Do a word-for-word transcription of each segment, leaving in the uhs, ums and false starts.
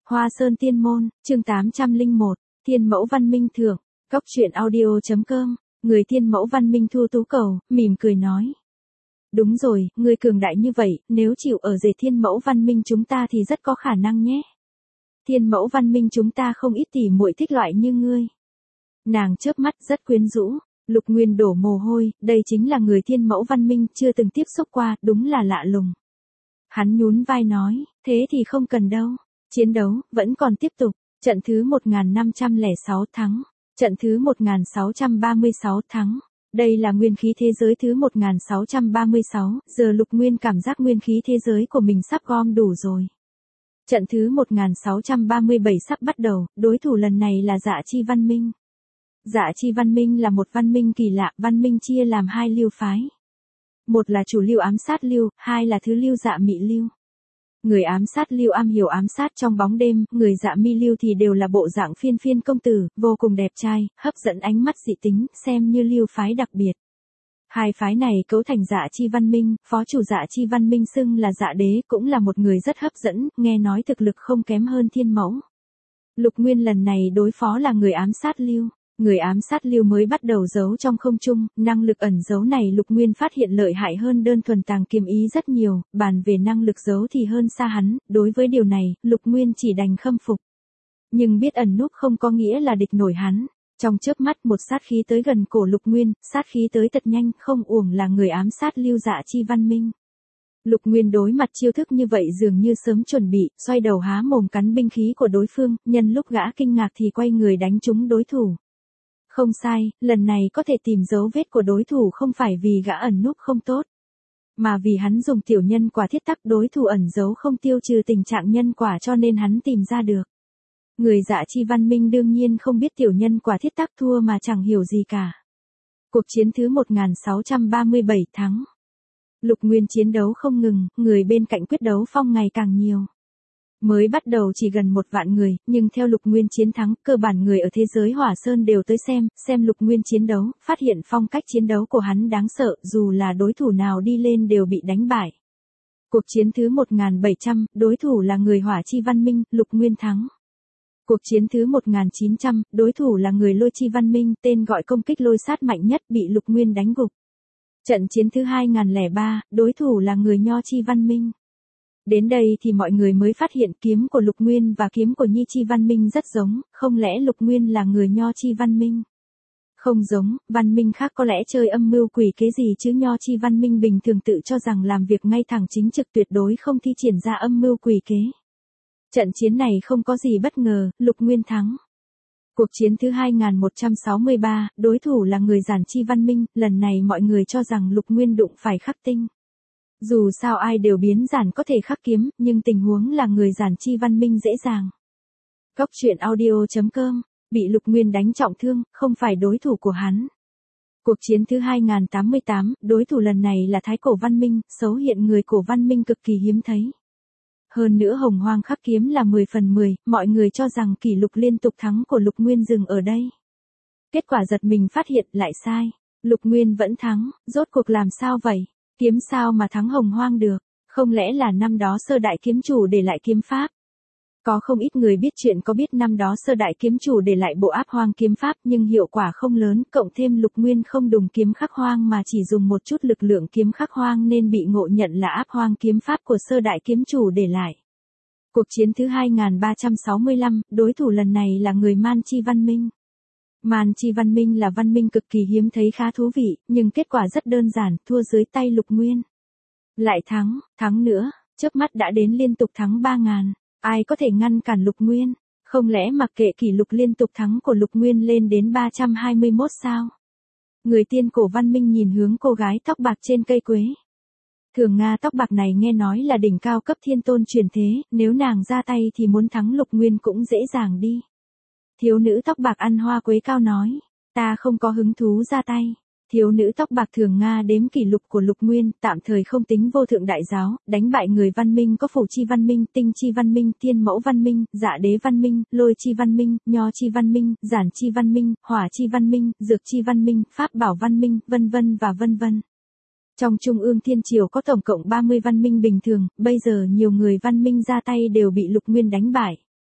Hoa Sơn Tiên Môn, chương tám trăm lẻ một, Thiên Mẫu Văn Minh Thượng, Cốc truyện audio.com, người Thiên Mẫu Văn Minh Thu Tú Cầu, mỉm cười nói. Đúng rồi, ngươi cường đại như vậy, nếu chịu ở rể Thiên Mẫu Văn Minh chúng ta thì rất có khả năng nhé. Thiên Mẫu Văn Minh chúng ta không ít tỉ muội thích loại như ngươi. Nàng chớp mắt rất quyến rũ, Lục Nguyên đổ mồ hôi, đây chính là người Thiên Mẫu Văn Minh chưa từng tiếp xúc qua, đúng là lạ lùng. Hắn nhún vai nói, thế thì không cần đâu. Chiến đấu, vẫn còn tiếp tục, trận thứ một nghìn năm trăm lẻ sáu thắng, trận thứ một nghìn sáu trăm ba mươi sáu thắng. Đây là nguyên khí thế giới thứ một nghìn sáu trăm ba mươi sáu, giờ Lục Nguyên cảm giác nguyên khí thế giới của mình sắp gom đủ rồi. Trận thứ một nghìn sáu trăm ba mươi bảy sắp bắt đầu, đối thủ lần này là Dạ Chi Văn Minh. Dạ Chi Văn Minh là một văn minh kỳ lạ, văn minh chia làm hai lưu phái. Một là chủ lưu ám sát lưu, hai là thứ lưu dạ mị lưu. Người ám sát lưu am hiểu ám sát trong bóng đêm, người dạ mi lưu thì đều là bộ dạng phiên phiên công tử, vô cùng đẹp trai, hấp dẫn ánh mắt dị tính, xem như lưu phái đặc biệt. Hai phái này cấu thành Dạ Chi Văn Minh, phó chủ Dạ Chi Văn Minh xưng là Dạ Đế, cũng là một người rất hấp dẫn, nghe nói thực lực không kém hơn Thiên Mẫu. Lục Nguyên lần này đối phó là người ám sát lưu. Người ám sát lưu mới bắt đầu giấu trong không trung, năng lực ẩn giấu này Lục Nguyên phát hiện lợi hại hơn đơn thuần tàng kiếm ý rất nhiều, bàn về năng lực giấu thì hơn xa hắn, đối với điều này, Lục Nguyên chỉ đành khâm phục. Nhưng biết ẩn núp không có nghĩa là địch nổi hắn, trong chớp mắt một sát khí tới gần cổ Lục Nguyên, sát khí tới thật nhanh, không uổng là người ám sát lưu Dạ Chi Văn Minh. Lục Nguyên đối mặt chiêu thức như vậy dường như sớm chuẩn bị, xoay đầu há mồm cắn binh khí của đối phương, nhân lúc gã kinh ngạc thì quay người đánh trúng đối thủ. Không sai, lần này có thể tìm dấu vết của đối thủ không phải vì gã ẩn núp không tốt, mà vì hắn dùng tiểu nhân quả thiết tắc đối thủ ẩn giấu không tiêu trừ tình trạng nhân quả cho nên hắn tìm ra được. Người Dạ Chi Văn Minh đương nhiên không biết tiểu nhân quả thiết tắc thua mà chẳng hiểu gì cả. Cuộc chiến thứ một nghìn sáu trăm ba mươi bảy thắng. Lục Nguyên chiến đấu không ngừng, người bên cạnh quyết đấu phong ngày càng nhiều. Mới bắt đầu chỉ gần một vạn người, nhưng theo Lục Nguyên chiến thắng, cơ bản người ở thế giới Hỏa Sơn đều tới xem, xem Lục Nguyên chiến đấu, phát hiện phong cách chiến đấu của hắn đáng sợ, dù là đối thủ nào đi lên đều bị đánh bại. Cuộc chiến thứ một nghìn bảy trăm, đối thủ là người Hỏa Chi Văn Minh, Lục Nguyên thắng. Cuộc chiến thứ một nghìn chín trăm, đối thủ là người Lôi Chi Văn Minh, tên gọi công kích lôi sát mạnh nhất bị Lục Nguyên đánh gục. Trận chiến thứ hai nghìn lẻ ba, đối thủ là người Nho Chi Văn Minh. Đến đây thì mọi người mới phát hiện kiếm của Lục Nguyên và kiếm của Nhi Chi Văn Minh rất giống, không lẽ Lục Nguyên là người Nho Chi Văn Minh? Không giống, văn minh khác có lẽ chơi âm mưu quỷ kế gì chứ Nho Chi Văn Minh bình thường tự cho rằng làm việc ngay thẳng chính trực tuyệt đối không thi triển ra âm mưu quỷ kế. Trận chiến này không có gì bất ngờ, Lục Nguyên thắng. Cuộc chiến thứ hai nghìn một trăm sáu mươi ba, đối thủ là người Giản Chi Văn Minh, lần này mọi người cho rằng Lục Nguyên đụng phải khắc tinh. Dù sao ai đều biến giản có thể khắc kiếm, nhưng tình huống là người Giản Chi Văn Minh dễ dàng. Cốc truyện audio.com, bị Lục Nguyên đánh trọng thương, không phải đối thủ của hắn. Cuộc chiến thứ hai nghìn tám mươi tám, đối thủ lần này là Thái Cổ Văn Minh, xấu hiện người Cổ Văn Minh cực kỳ hiếm thấy. Hơn nữa hồng hoang khắc kiếm là mười phần mười, mọi người cho rằng kỷ lục liên tục thắng của Lục Nguyên dừng ở đây. Kết quả giật mình phát hiện lại sai, Lục Nguyên vẫn thắng, rốt cuộc làm sao vậy? Kiếm sao mà thắng hồng hoang được, không lẽ là năm đó sơ đại kiếm chủ để lại kiếm pháp? Có không ít người biết chuyện có biết năm đó sơ đại kiếm chủ để lại bộ áp hoang kiếm pháp nhưng hiệu quả không lớn, cộng thêm Lục Nguyên không đùng kiếm khắc hoang mà chỉ dùng một chút lực lượng kiếm khắc hoang nên bị ngộ nhận là áp hoang kiếm pháp của sơ đại kiếm chủ để lại. Cuộc chiến thứ hai nghìn ba trăm sáu mươi lăm, đối thủ lần này là người Man Chi Văn Minh. Man Chi Văn Minh là văn minh cực kỳ hiếm thấy khá thú vị, nhưng kết quả rất đơn giản, thua dưới tay Lục Nguyên. Lại thắng, thắng nữa, chớp mắt đã đến liên tục thắng ba nghìn, ai có thể ngăn cản Lục Nguyên? Không lẽ mặc kệ kỷ lục liên tục thắng của Lục Nguyên lên đến ba trăm hai mươi mốt sao? Người Tiên Cổ Văn Minh nhìn hướng cô gái tóc bạc trên cây quế. Thường Nga tóc bạc này nghe nói là đỉnh cao cấp thiên tôn truyền thế, nếu nàng ra tay thì muốn thắng Lục Nguyên cũng dễ dàng đi. Thiếu nữ tóc bạc ăn hoa quế cao nói, ta không có hứng thú ra tay. Thiếu nữ tóc bạc Thường Nga đếm kỷ lục của Lục Nguyên, tạm thời không tính vô thượng đại giáo, đánh bại người văn minh có Phủ Chi Văn Minh, Tinh Chi Văn Minh, Thiên Mẫu Văn Minh, Dạ Đế Văn Minh, Lôi Chi Văn Minh, Nho Chi Văn Minh, Giản Chi Văn Minh, Hỏa Chi Văn Minh, Dược Chi Văn Minh, Pháp Bảo Văn Minh, vân vân và vân vân. Trong Trung ương Thiên Triều có tổng cộng ba mươi văn minh bình thường, bây giờ nhiều người văn minh ra tay đều bị Lục Nguyên đánh bại.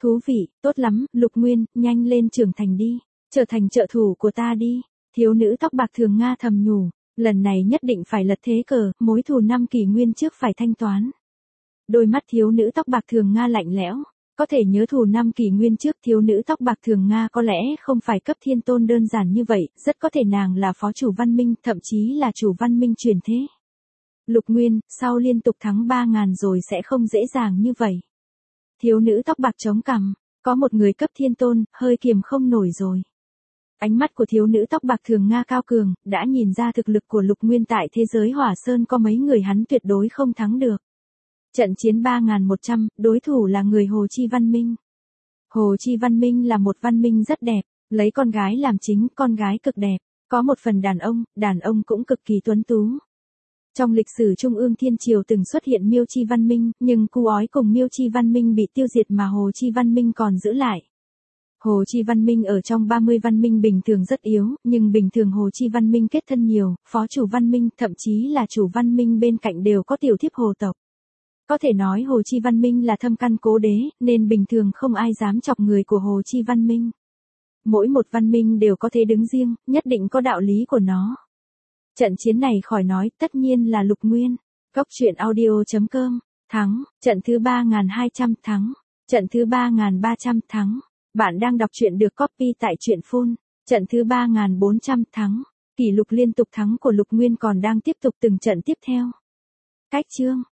Thú vị, tốt lắm, Lục Nguyên, nhanh lên trưởng thành đi, trở thành trợ thủ của ta đi. Thiếu nữ tóc bạc Thường Nga thầm nhủ, lần này nhất định phải lật thế cờ, mối thù năm kỷ nguyên trước phải thanh toán. Đôi mắt thiếu nữ tóc bạc Thường Nga lạnh lẽo, có thể nhớ thù năm kỷ nguyên trước. Thiếu nữ tóc bạc Thường Nga có lẽ không phải cấp thiên tôn đơn giản như vậy, rất có thể nàng là phó chủ văn minh, thậm chí là chủ văn minh truyền thế. Lục Nguyên, sau liên tục thắng ba ngàn rồi sẽ không dễ dàng như vậy. Thiếu nữ tóc bạc chống cằm, có một người cấp thiên tôn, hơi kiềm không nổi rồi. Ánh mắt của thiếu nữ tóc bạc Thường Nga cao cường, đã nhìn ra thực lực của Lục Nguyên tại thế giới Hỏa Sơn có mấy người hắn tuyệt đối không thắng được. Trận chiến ba nghìn một trăm, đối thủ là người Hồ Chi Văn Minh. Hồ Chi Văn Minh là một văn minh rất đẹp, lấy con gái làm chính, con gái cực đẹp, có một phần đàn ông, đàn ông cũng cực kỳ tuấn tú. Trong lịch sử Trung ương Thiên Triều từng xuất hiện Miêu Chi Văn Minh, nhưng Cu Ói cùng Miêu Chi Văn Minh bị tiêu diệt mà Hồ Chi Văn Minh còn giữ lại. Hồ Chi Văn Minh ở trong ba mươi văn minh bình thường rất yếu, nhưng bình thường Hồ Chi Văn Minh kết thân nhiều, phó chủ văn minh, thậm chí là chủ văn minh bên cạnh đều có tiểu thiếp hồ tộc. Có thể nói Hồ Chi Văn Minh là thâm căn cố đế, nên bình thường không ai dám chọc người của Hồ Chi Văn Minh. Mỗi một văn minh đều có thế đứng riêng, nhất định có đạo lý của nó. Trận chiến này khỏi nói, tất nhiên là Lục Nguyên. Góc truyện audio chấm com, thắng, trận thứ ba nghìn hai trăm thắng, trận thứ ba nghìn ba trăm thắng. Bạn đang đọc truyện được copy tại truyện phone, trận thứ ba nghìn bốn trăm thắng. Kỷ lục liên tục thắng của Lục Nguyên còn đang tiếp tục từng trận tiếp theo. Cách chương